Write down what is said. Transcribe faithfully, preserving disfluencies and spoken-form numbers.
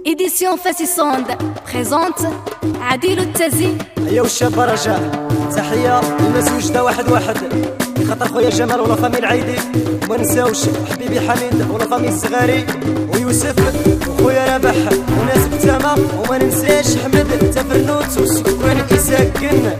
Édition Fassissonde présente عديل التزي. أيا والشاب رجع تحية للناس وجدة واحد واحد خاطر خويا جمال ولا فامي العيدي وما نساوش حبيبي حميد ولا فامي الصغاري ويوسف وخويا ربح وناس بتامة وما ننساش حمد تفرنوت وسكوان إساكن